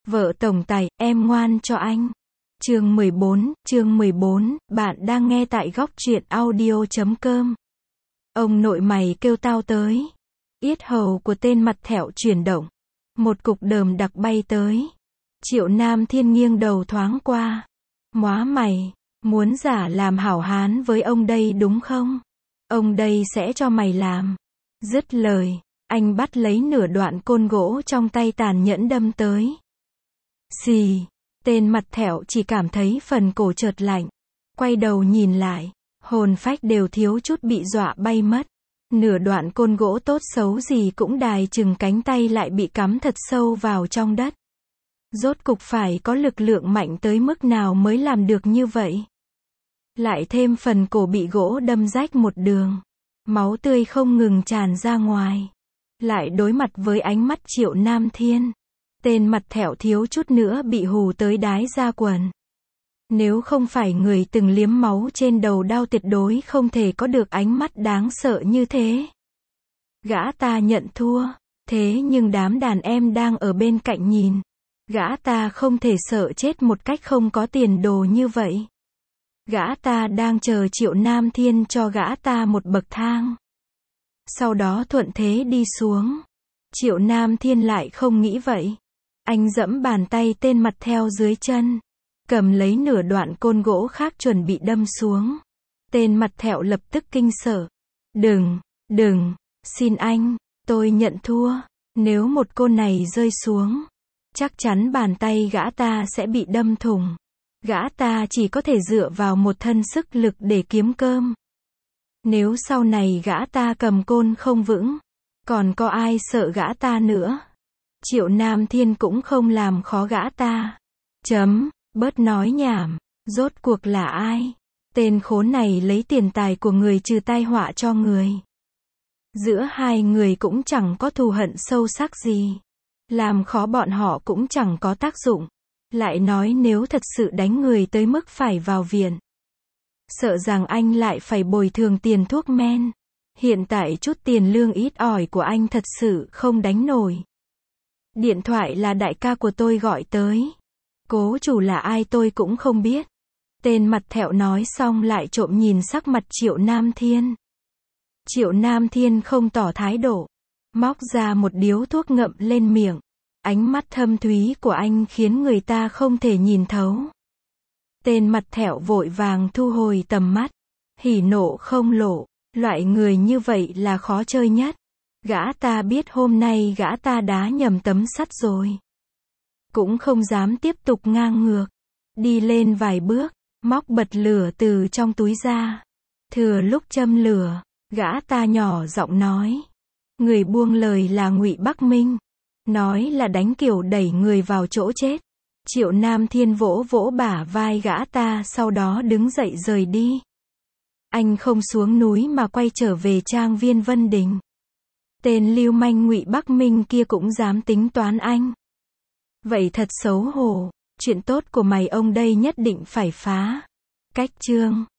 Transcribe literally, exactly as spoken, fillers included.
Vợ tổng tài, em ngoan cho anh. Chương mười bốn, chương mười bốn, bạn đang nghe tại góc truyện audio chấm com. Ông nội mày kêu tao tới. Yết hầu của tên mặt thẹo chuyển động. Một cục đờm đặc bay tới. Triệu Nam Thiên nghiêng đầu thoáng qua. Móa mày, muốn giả làm hảo hán với ông đây đúng không? Ông đây sẽ cho mày làm. Dứt lời, anh bắt lấy nửa đoạn côn gỗ trong tay tàn nhẫn đâm tới. Xì, tên mặt thẹo chỉ cảm thấy phần cổ chợt lạnh. Quay đầu nhìn lại, hồn phách đều thiếu chút bị dọa bay mất. Nửa đoạn côn gỗ tốt xấu gì cũng đài chừng cánh tay lại bị cắm thật sâu vào trong đất. Rốt cục phải có lực lượng mạnh tới mức nào mới làm được như vậy? Lại thêm phần cổ bị gỗ đâm rách một đường. Máu tươi không ngừng tràn ra ngoài. Lại đối mặt với ánh mắt Triệu Nam Thiên. Tên mặt thẹo thiếu chút nữa bị hù tới đái ra quần. Nếu không phải người từng liếm máu trên đầu đau tuyệt đối không thể có được ánh mắt đáng sợ như thế. Gã ta nhận thua, thế nhưng đám đàn em đang ở bên cạnh nhìn. Gã ta không thể sợ chết một cách không có tiền đồ như vậy. Gã ta đang chờ Triệu Nam Thiên cho gã ta một bậc thang. Sau đó thuận thế đi xuống. Triệu Nam Thiên lại không nghĩ vậy. Anh giẫm bàn tay tên mặt theo dưới chân. Cầm lấy nửa đoạn côn gỗ khác chuẩn bị đâm xuống. Tên mặt thẹo lập tức kinh sợ. Đừng, đừng, xin anh, tôi nhận thua. Nếu một côn này rơi xuống, chắc chắn bàn tay gã ta sẽ bị đâm thủng. Gã ta chỉ có thể dựa vào một thân sức lực để kiếm cơm. Nếu sau này gã ta cầm côn không vững, còn có ai sợ gã ta nữa? Triệu Nam Thiên cũng không làm khó gã ta. Chấm, bớt nói nhảm, rốt cuộc là ai? Tên khốn này lấy tiền tài của người trừ tai họa cho người. Giữa hai người cũng chẳng có thù hận sâu sắc gì. Làm khó bọn họ cũng chẳng có tác dụng. Lại nói nếu thật sự đánh người tới mức phải vào viện, sợ rằng anh lại phải bồi thường tiền thuốc men. Hiện tại chút tiền lương ít ỏi của anh thật sự không đánh nổi. Điện thoại là đại ca của tôi gọi tới. Cố chủ là ai tôi cũng không biết. Tên mặt thẹo nói xong lại trộm nhìn sắc mặt Triệu Nam Thiên. Triệu Nam Thiên không tỏ thái độ. Móc ra một điếu thuốc ngậm lên miệng. Ánh mắt thâm thúy của anh khiến người ta không thể nhìn thấu. Tên mặt thẹo vội vàng thu hồi tầm mắt. Hỉ nộ không lộ. Loại người như vậy là khó chơi nhất. Gã ta biết hôm nay gã ta đá nhầm tấm sắt rồi. Cũng không dám tiếp tục ngang ngược. Đi lên vài bước, móc bật lửa từ trong túi ra. Thừa lúc châm lửa, gã ta nhỏ giọng nói. Người buông lời là Ngụy Bắc Minh. Nói là đánh kiểu đẩy người vào chỗ chết. Triệu Nam Thiên vỗ vỗ bả vai gã ta sau đó đứng dậy rời đi. Anh không xuống núi mà quay trở về trang viên Vân Đình. Tên lưu manh Ngụy Bắc Minh kia cũng dám tính toán anh. Vậy thật xấu hổ. Chuyện tốt của mày ông đây nhất định phải phá. Cách chương